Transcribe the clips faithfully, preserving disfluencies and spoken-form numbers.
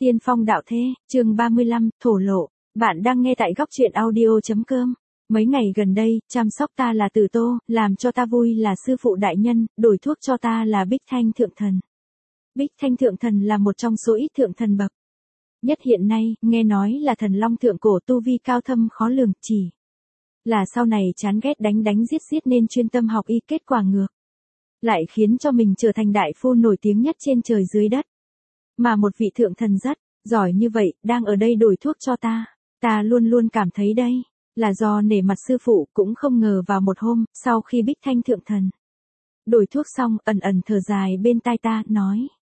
Tiên phong đạo thế, chương ba mươi lăm, thổ lộ. Bạn đang nghe tại góc truyện audio.com. Mấy ngày gần đây, chăm sóc ta là Từ Tô, làm cho ta vui là sư phụ đại nhân, đổi thuốc cho ta là Bích Thanh Thượng Thần. Bích Thanh Thượng Thần là một trong số ít thượng thần bậc nhất hiện nay, nghe nói là thần long thượng cổ, tu vi cao thâm khó lường, chỉ là sau này chán ghét đánh đánh giết giết nên chuyên tâm học y, kết quả ngược lại khiến cho mình trở thành đại phu nổi tiếng nhất trên trời dưới đất. Mà một vị thượng thần rất giỏi như vậy, đang ở đây đổi thuốc cho ta. Ta luôn luôn cảm thấy đây là do nể mặt sư phụ, cũng không ngờ vào một hôm, sau khi Bích Thanh Thượng Thần đổi thuốc xong, ẩn ẩn thở dài bên tai ta, nói: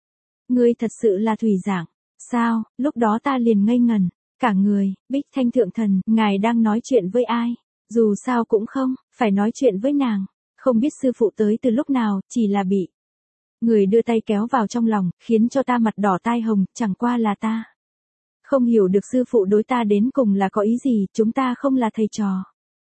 Ngươi thật sự là thủy giảng. Sao? Lúc đó ta liền ngây ngần cả người. Bích Thanh Thượng Thần, ngài đang nói chuyện với ai? Dù sao cũng không phải nói chuyện với nàng. Không biết sư phụ tới từ lúc nào, chỉ là bị người đưa tay kéo vào trong lòng, khiến cho ta mặt đỏ tai hồng, chẳng qua là ta không hiểu được sư phụ đối ta đến cùng là có ý gì, chúng ta không là thầy trò.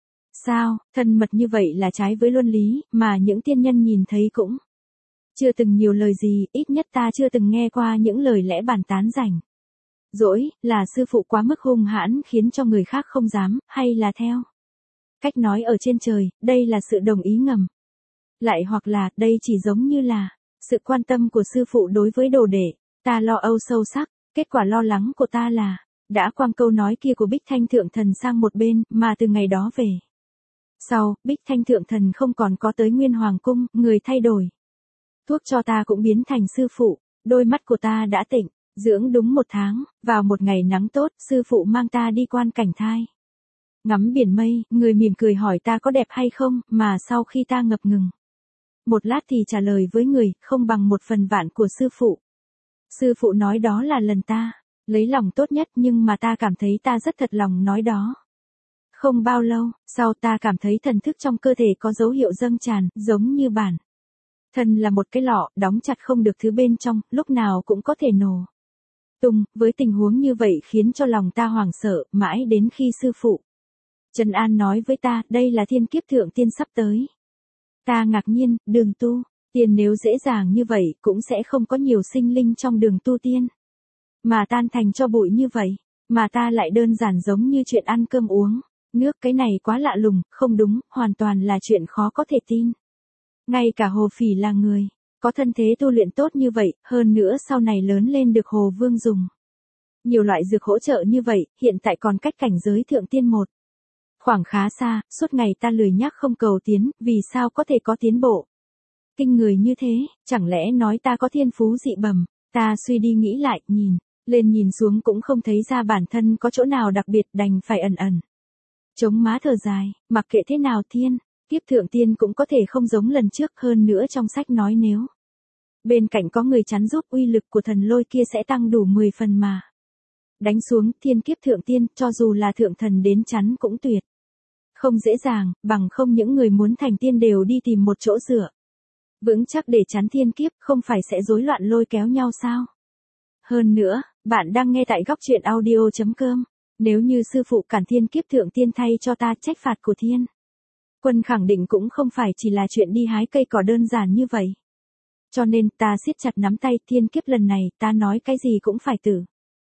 Sao, thân mật như vậy là trái với luân lý, mà những tiên nhân nhìn thấy cũng chưa từng nhiều lời gì, ít nhất ta chưa từng nghe qua những lời lẽ bàn tán rảnh rỗi, là sư phụ quá mức hung hãn khiến cho người khác không dám, hay là theo cách nói ở trên trời, đây là sự đồng ý ngầm. Lại hoặc là, đây chỉ giống như là sự quan tâm của sư phụ đối với đồ đệ. Ta lo âu sâu sắc, kết quả lo lắng của ta là đã quăng câu nói kia của Bích Thanh Thượng Thần sang một bên, mà từ ngày đó về sau, Bích Thanh Thượng Thần không còn có tới Nguyên Hoàng Cung, người thay đổi thuốc cho ta cũng biến thành sư phụ. Đôi mắt của ta đã tỉnh dưỡng đúng một tháng, vào một ngày nắng tốt, sư phụ mang ta đi quan cảnh thai ngắm biển mây, người mỉm cười hỏi ta có đẹp hay không, mà sau khi ta ngập ngừng một lát thì trả lời với người, không bằng một phần vạn của sư phụ. Sư phụ nói đó là lần ta lấy lòng tốt nhất, nhưng mà ta cảm thấy ta rất thật lòng nói đó. Không bao lâu, sau ta cảm thấy thần thức trong cơ thể có dấu hiệu dâng tràn, giống như bản thân là một cái lọ, đóng chặt không được thứ bên trong, lúc nào cũng có thể nổ tung. Với tình huống như vậy khiến cho lòng ta hoảng sợ, mãi đến khi sư phụ Trần An nói với ta, đây là thiên kiếp thượng tiên sắp tới. Ta ngạc nhiên, đường tu tiên nếu dễ dàng như vậy, cũng sẽ không có nhiều sinh linh trong đường tu tiên mà tan thành cho bụi như vậy, mà ta lại đơn giản giống như chuyện ăn cơm uống nước. Cái này quá lạ lùng, không đúng, hoàn toàn là chuyện khó có thể tin. Ngay cả Hồ Phỉ là người có thân thế tu luyện tốt như vậy, hơn nữa sau này lớn lên được Hồ Vương dùng nhiều loại dược hỗ trợ như vậy, hiện tại còn cách cảnh giới thượng tiên một khoảng khá xa. Suốt ngày ta lười nhác không cầu tiến, vì sao có thể có tiến bộ kinh người như thế? Chẳng lẽ nói ta có thiên phú dị bẩm? Ta suy đi nghĩ lại, nhìn lên nhìn xuống cũng không thấy ra bản thân có chỗ nào đặc biệt, đành phải ẩn ẩn chống má thở dài. Mặc kệ thế nào, thiên kiếp thượng tiên cũng có thể không giống lần trước. Hơn nữa trong sách nói nếu bên cạnh có người chắn giúp, uy lực của thần lôi kia sẽ tăng đủ mười phần mà đánh xuống. Thiên kiếp thượng tiên, cho dù là thượng thần đến chắn cũng tuyệt không dễ dàng, bằng không những người muốn thành tiên đều đi tìm một chỗ dựa vững chắc để chắn thiên kiếp, không phải sẽ rối loạn lôi kéo nhau sao? Hơn nữa, bạn đang nghe tại góc truyện audio.com. Nếu như sư phụ cản thiên kiếp thượng tiên thay cho ta, trách phạt của thiên quân khẳng định cũng không phải chỉ là chuyện đi hái cây cỏ đơn giản như vậy. Cho nên ta siết chặt nắm tay, thiên kiếp lần này ta nói cái gì cũng phải tự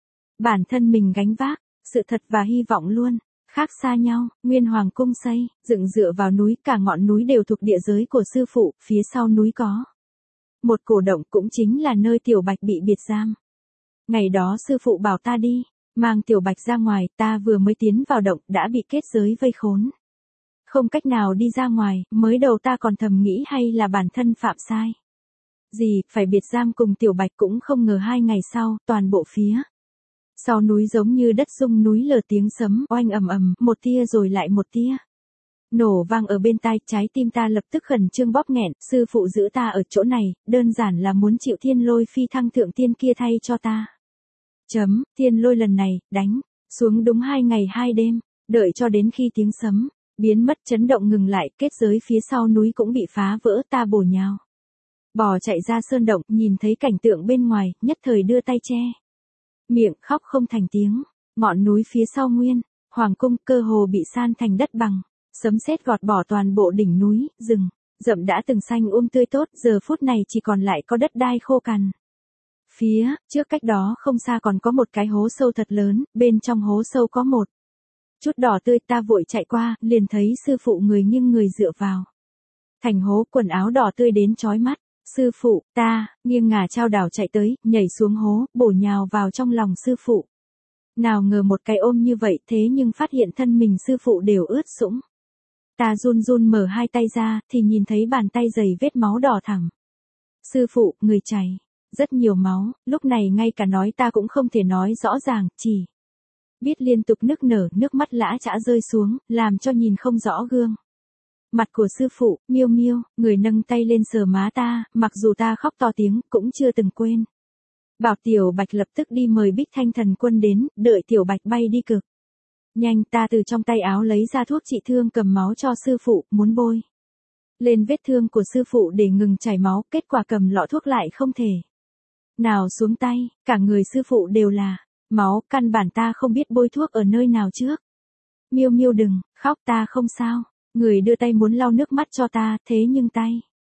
bản thân mình gánh vác. Sự thật và hy vọng luôn khác xa nhau. Nguyên Hoàng Cung xây dựng dựa vào núi, cả ngọn núi đều thuộc địa giới của sư phụ. Phía sau núi có một cổ động, cũng chính là nơi Tiểu Bạch bị biệt giam. Ngày đó sư phụ bảo ta đi mang Tiểu Bạch ra ngoài, ta vừa mới tiến vào động đã bị kết giới vây khốn, không cách nào đi ra ngoài. Mới đầu ta còn thầm nghĩ hay là bản thân phạm sai gì, phải biệt giam cùng Tiểu Bạch, cũng không ngờ hai ngày sau, toàn bộ phía sau núi giống như đất rung núi lở, tiếng sấm oanh ầm ầm, một tia rồi lại một tia nổ vang ở bên tai. Trái tim ta lập tức khẩn trương bóp nghẹn. Sư phụ giữ ta ở chỗ này, đơn giản là muốn chịu thiên lôi phi thăng thượng tiên kia thay cho ta. Chấm, thiên lôi lần này đánh xuống đúng hai ngày hai đêm, đợi cho đến khi tiếng sấm biến mất, chấn động ngừng lại, kết giới phía sau núi cũng bị phá vỡ. Ta bổ nhào bò chạy ra sơn động, nhìn thấy cảnh tượng bên ngoài, nhất thời đưa tay che miệng, khóc không thành tiếng. Ngọn núi phía sau Nguyên Hoàng Cung cơ hồ bị san thành đất bằng, sấm sét gọt bỏ toàn bộ đỉnh núi. Rừng rậm đã từng xanh um tươi tốt, giờ phút này chỉ còn lại có đất đai khô cằn. Phía trước cách đó không xa còn có một cái hố sâu thật lớn, bên trong hố sâu có một chút đỏ tươi, ta vội chạy qua, liền thấy sư phụ người nghiêng người dựa vào thành hố, quần áo đỏ tươi đến chói mắt. Sư phụ, ta, nghiêng ngả chao đảo chạy tới, nhảy xuống hố, bổ nhào vào trong lòng sư phụ. Nào ngờ một cái ôm như vậy thế nhưng phát hiện thân mình sư phụ đều ướt sũng. Ta run run mở hai tay ra, thì nhìn thấy bàn tay dày vết máu đỏ thẳng. Sư phụ, người chảy rất nhiều máu, lúc này ngay cả nói ta cũng không thể nói rõ ràng, chỉ biết liên tục nức nở, nước mắt lã chã rơi xuống, làm cho nhìn không rõ gương mặt của sư phụ. Miêu Miêu, người nâng tay lên sờ má ta, mặc dù ta khóc to tiếng, cũng chưa từng quên. Bảo Tiểu Bạch lập tức đi mời Bích Thanh Thần Quân đến, đợi Tiểu Bạch bay đi cực nhanh, ta từ trong tay áo lấy ra thuốc trị thương, cầm máu cho sư phụ, muốn bôi lên vết thương của sư phụ để ngừng chảy máu, kết quả cầm lọ thuốc lại không thể nào xuống tay, cả người sư phụ đều là máu, căn bản ta không biết bôi thuốc ở nơi nào trước. Miêu Miêu đừng khóc, ta không sao. Người đưa tay muốn lau nước mắt cho ta, thế nhưng tay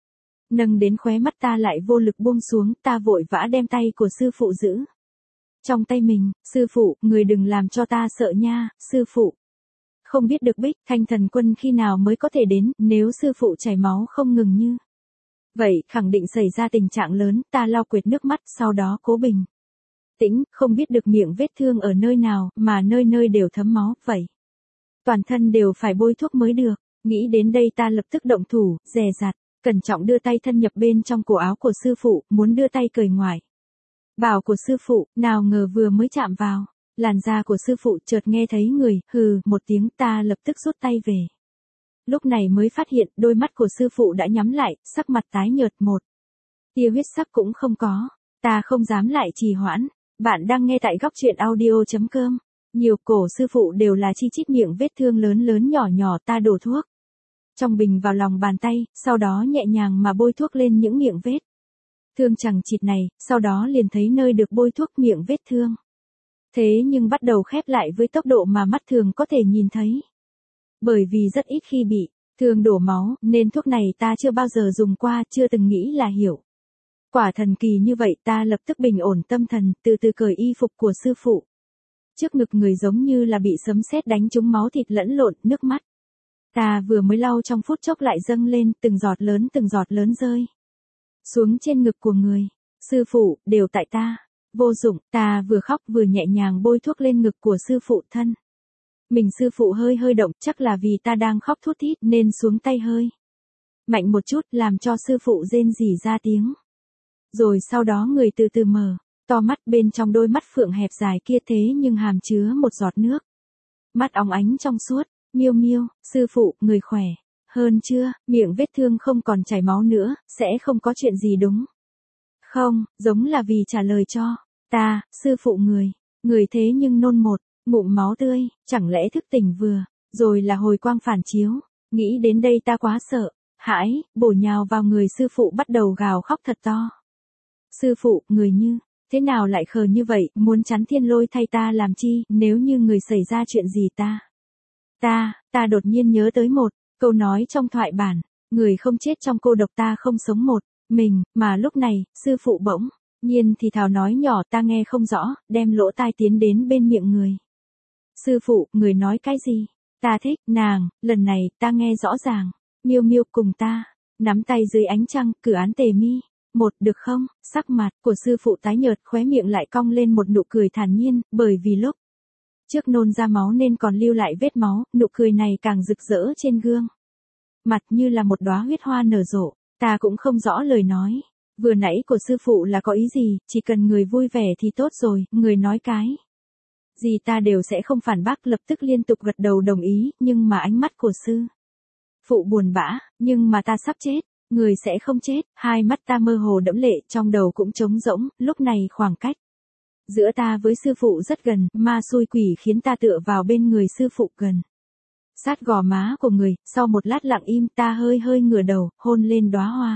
nâng đến khóe mắt ta lại vô lực buông xuống, ta vội vã đem tay của sư phụ giữ trong tay mình. Sư phụ, người đừng làm cho ta sợ nha, sư phụ. Không biết được Bích Thanh Thần Quân khi nào mới có thể đến, nếu sư phụ chảy máu không ngừng như vậy, khẳng định xảy ra tình trạng lớn. Ta lau quệt nước mắt, sau đó cố bình tĩnh, không biết được miệng vết thương ở nơi nào, mà nơi nơi đều thấm máu, vậy toàn thân đều phải bôi thuốc mới được. Nghĩ đến đây ta lập tức động thủ, dè dặt, cẩn trọng đưa tay thân nhập bên trong cổ áo của sư phụ, muốn đưa tay cởi ngoài bào của sư phụ, nào ngờ vừa mới chạm vào làn da của sư phụ, chợt nghe thấy người hừ một tiếng, ta lập tức rút tay về. Lúc này mới phát hiện đôi mắt của sư phụ đã nhắm lại, sắc mặt tái nhợt, một tia huyết sắc cũng không có. Ta không dám lại trì hoãn. Bạn đang nghe tại góc truyện audio chấm com. Nhiều cổ sư phụ đều là chi chít miệng vết thương lớn lớn nhỏ nhỏ, ta đổ thuốc trong bình vào lòng bàn tay, sau đó nhẹ nhàng mà bôi thuốc lên những miệng vết thương chằng chịt này, sau đó liền thấy nơi được bôi thuốc miệng vết thương. Thế nhưng bắt đầu khép lại với tốc độ mà mắt thường có thể nhìn thấy. Bởi vì rất ít khi bị thương đổ máu, nên thuốc này ta chưa bao giờ dùng qua, chưa từng nghĩ là hiểu quả thần kỳ như vậy. Ta lập tức bình ổn tâm thần, từ từ cởi y phục của sư phụ. Trước ngực người giống như là bị sấm sét đánh trúng, máu thịt lẫn lộn, nước mắt ta vừa mới lau trong phút chốc lại dâng lên, từng giọt lớn từng giọt lớn rơi xuống trên ngực của người. Sư phụ, đều tại ta. Vô dụng, ta vừa khóc vừa nhẹ nhàng bôi thuốc lên ngực của sư phụ. Thân mình sư phụ hơi hơi động, chắc là vì ta đang khóc thút thít nên xuống tay hơi mạnh một chút, làm cho sư phụ rên rỉ ra tiếng. Rồi sau đó người từ từ mở to mắt, bên trong đôi mắt phượng hẹp dài kia thế nhưng hàm chứa một giọt nước mắt óng ánh trong suốt. Miêu Miêu, sư phụ, người khỏe hơn chưa? Miệng vết thương không còn chảy máu nữa, sẽ không có chuyện gì đúng không? Giống là vì trả lời cho ta. Sư phụ, người người thế nhưng nôn một ngụm máu tươi, chẳng lẽ thức tỉnh vừa rồi là hồi quang phản chiếu? Nghĩ đến đây ta quá sợ hãi, bổ nhào vào người sư phụ, bắt đầu gào khóc thật to. Sư phụ, người như thế nào lại khờ như vậy, muốn chắn thiên lôi thay ta làm chi, nếu như người xảy ra chuyện gì ta Ta, ta đột nhiên nhớ tới một câu nói trong thoại bản, người không chết trong cô độc, ta không sống một mình, mà lúc này, sư phụ bỗng nhiên thì thào nói nhỏ, ta nghe không rõ, đem lỗ tai tiến đến bên miệng người. Sư phụ, người nói cái gì? Ta thích nàng, lần này ta nghe rõ ràng. Miêu Miêu, cùng ta nắm tay dưới ánh trăng, cử án tề mi một, được không? Sắc mặt của sư phụ tái nhợt, khóe miệng lại cong lên một nụ cười thản nhiên, bởi vì lúc trước nôn ra máu nên còn lưu lại vết máu, nụ cười này càng rực rỡ trên gương mặt như là một đóa huyết hoa nở rộ. Ta cũng không rõ lời nói vừa nãy của sư phụ là có ý gì, chỉ cần người vui vẻ thì tốt rồi, người nói cái gì ta đều sẽ không phản bác, lập tức liên tục gật đầu đồng ý. Nhưng mà ánh mắt của sư phụ buồn bã, nhưng mà ta sắp chết. Người sẽ không chết. Hai mắt ta mơ hồ đẫm lệ, trong đầu cũng trống rỗng. Lúc này khoảng cách giữa ta với sư phụ rất gần, ma xui quỷ khiến ta tựa vào bên người sư phụ gần sát gò má của người. Sau một lát lặng im, ta hơi hơi ngửa đầu, hôn lên đóa hoa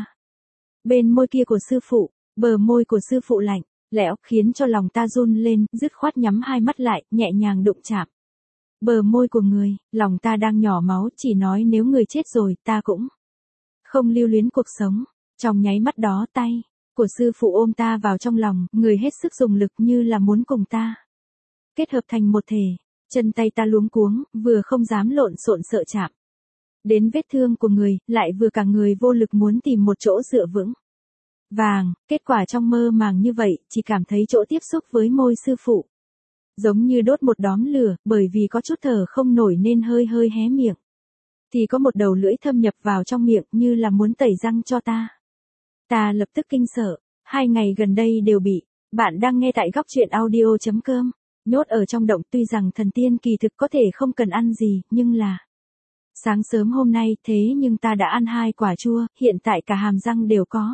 bên môi kia của sư phụ. Bờ môi của sư phụ lạnh lẽo, khiến cho lòng ta run lên, dứt khoát nhắm hai mắt lại, nhẹ nhàng đụng chạm bờ môi của người. Lòng ta đang nhỏ máu, chỉ nói nếu người chết rồi, ta cũng không lưu luyến cuộc sống. Trong nháy mắt đó, tay của sư phụ ôm ta vào trong lòng, người hết sức dùng lực như là muốn cùng ta kết hợp thành một thể. Chân tay ta luống cuống, vừa không dám lộn xộn sợ chạm đến vết thương của người, lại vừa cả người vô lực muốn tìm một chỗ dựa vững vàng. Kết quả trong mơ màng như vậy, chỉ cảm thấy chỗ tiếp xúc với môi sư phụ giống như đốt một đóm lửa, bởi vì có chút thở không nổi nên hơi hơi hé miệng. Thì có một đầu lưỡi thâm nhập vào trong miệng như là muốn tẩy răng cho ta. Ta lập tức kinh sợ, hai ngày gần đây đều bị. Bạn đang nghe tại góc chuyện audio chấm com. Nhốt ở trong động, tuy rằng thần tiên kỳ thực có thể không cần ăn gì, nhưng là sáng sớm hôm nay thế nhưng ta đã ăn hai quả chua, hiện tại cả hàm răng đều có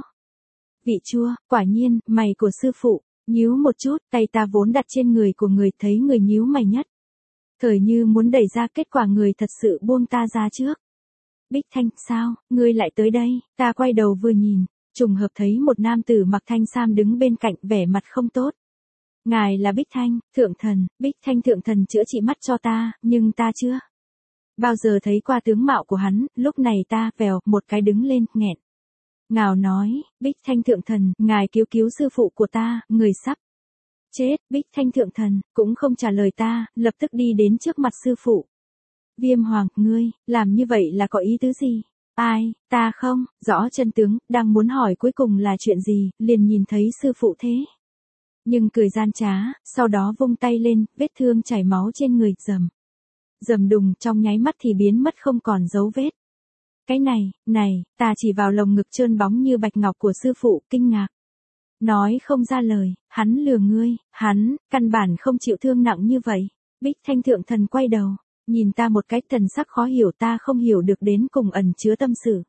vị chua. Quả nhiên, mày của sư phụ nhíu một chút, tay ta vốn đặt trên người của người, thấy người nhíu mày nhất thời như muốn đẩy ra, kết quả người thật sự buông ta ra trước. Bích Thanh, sao, ngươi lại tới đây? Ta quay đầu vừa nhìn, trùng hợp thấy một nam tử mặc thanh sam đứng bên cạnh, vẻ mặt không tốt. Ngài là Bích Thanh, thượng thần. Bích Thanh thượng thần chữa trị mắt cho ta, nhưng ta chưa bao giờ thấy qua tướng mạo của hắn. Lúc này ta vèo một cái đứng lên, nghẹn ngào nói, Bích Thanh thượng thần, ngài cứu cứu sư phụ của ta, người sắp chết. Bích Thanh thượng thần cũng không trả lời ta, lập tức đi đến trước mặt sư phụ. Viêm Hoàng, ngươi làm như vậy là có ý tứ gì? Ai, ta không rõ chân tướng, đang muốn hỏi cuối cùng là chuyện gì, liền nhìn thấy sư phụ thế nhưng cười gian trá, sau đó vung tay lên, vết thương chảy máu trên người, rầm rầm đùng, trong nháy mắt thì biến mất không còn dấu vết. Cái này, này, ta chỉ vào lồng ngực trơn bóng như bạch ngọc của sư phụ, kinh ngạc nói không ra lời. Hắn lừa ngươi, hắn căn bản không chịu thương nặng như vậy. Bích Thanh thượng thần quay đầu nhìn ta một cái, thần sắc khó hiểu. Ta không hiểu được đến cùng ẩn chứa tâm sự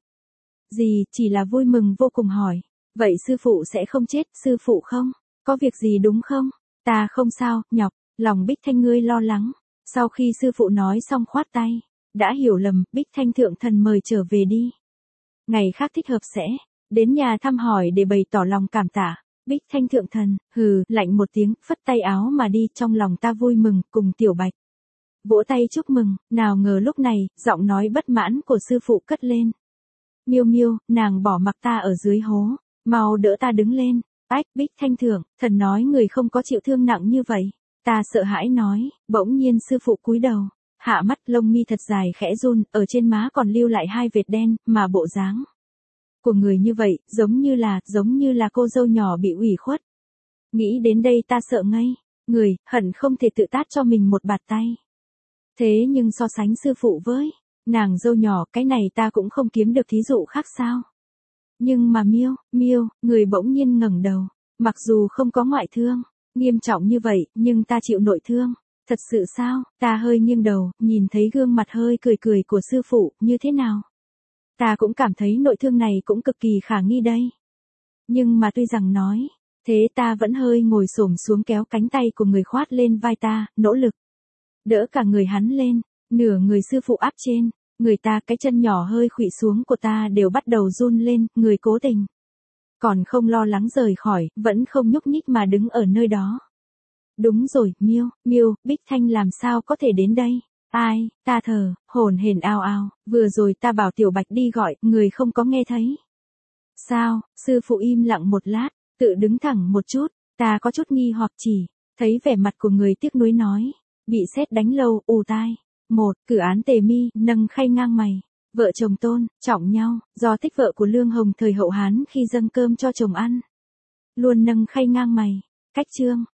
gì, chỉ là vui mừng vô cùng hỏi, vậy sư phụ sẽ không chết? Sư phụ không có việc gì đúng không? Ta không sao, nhọc lòng Bích Thanh ngươi lo lắng. Sau khi sư phụ nói xong khoát tay, đã hiểu lầm. Bích Thanh thượng thần mời trở về đi, ngày khác thích hợp sẽ đến nhà thăm hỏi để bày tỏ lòng cảm tạ. Bích Thanh thượng thần hừ lạnh một tiếng, phất tay áo mà đi. Trong lòng ta vui mừng, cùng Tiểu Bạch vỗ tay chúc mừng. Nào ngờ lúc này, giọng nói bất mãn của sư phụ cất lên. Miêu Miêu, nàng bỏ mặc ta ở dưới hố, mau đỡ ta đứng lên. Ách, Bích Thanh thượng thần nói người không có chịu thương nặng như vậy. Ta sợ hãi nói, bỗng nhiên sư phụ cúi đầu, hạ mắt, lông mi thật dài khẽ run, ở trên má còn lưu lại hai vệt đen, mà bộ dáng của người như vậy, giống như là, giống như là cô dâu nhỏ bị ủy khuất. Nghĩ đến đây ta sợ ngây người, hận không thể tự tát cho mình một bạt tay. Thế nhưng so sánh sư phụ với nàng dâu nhỏ, cái này ta cũng không kiếm được thí dụ khác sao. Nhưng mà Miêu, Miêu, người bỗng nhiên ngẩng đầu, mặc dù không có ngoại thương nghiêm trọng như vậy, nhưng ta chịu nội thương. Thật sự sao? Ta hơi nghiêng đầu, nhìn thấy gương mặt hơi cười cười của sư phụ, như thế nào? Ta cũng cảm thấy nội thương này cũng cực kỳ khả nghi đây. Nhưng mà tuy rằng nói thế, ta vẫn hơi ngồi xổm xuống kéo cánh tay của người khoát lên vai ta, nỗ lực đỡ cả người hắn lên. Nửa người sư phụ áp trên người ta, cái chân nhỏ hơi khuỵu xuống của ta đều bắt đầu run lên. Người cố tình còn không lo lắng rời khỏi, vẫn không nhúc nhích mà đứng ở nơi đó. Đúng rồi, Miêu, Miêu, Bích Thanh làm sao có thể đến đây? Ai? Ta thở hổn hển ao ao, vừa rồi ta bảo Tiểu Bạch đi gọi, người không có nghe thấy sao? Sư phụ im lặng một lát, tự đứng thẳng một chút. Ta có chút nghi hoặc, chỉ thấy vẻ mặt của người tiếc nuối nói, bị sét đánh lâu, ù tai. Một, cử án Tề Mi, nâng khay ngang mày. Vợ chồng Tôn trọng nhau, do thích vợ của Lương Hồng thời hậu Hán khi dâng cơm cho chồng ăn, luôn nâng khay ngang mày. Cách chương